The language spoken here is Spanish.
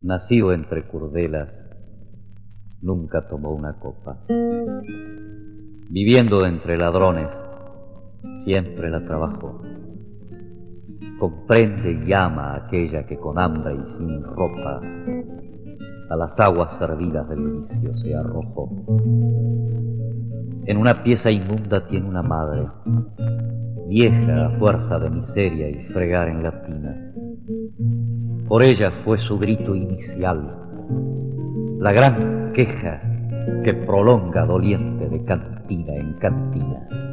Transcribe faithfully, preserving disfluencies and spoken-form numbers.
Nacido entre curdelas, nunca tomó una copa. Viviendo entre ladrones, siempre la trabajó. Comprende y ama a aquella que con hambre y sin ropa a las aguas servidas del vicio se arrojó. En una pieza inmunda tiene una madre, vieja a fuerza de miseria y fregar en la tina. Por ella fue su grito inicial, la gran queja que prolonga doliente de cantina en cantina.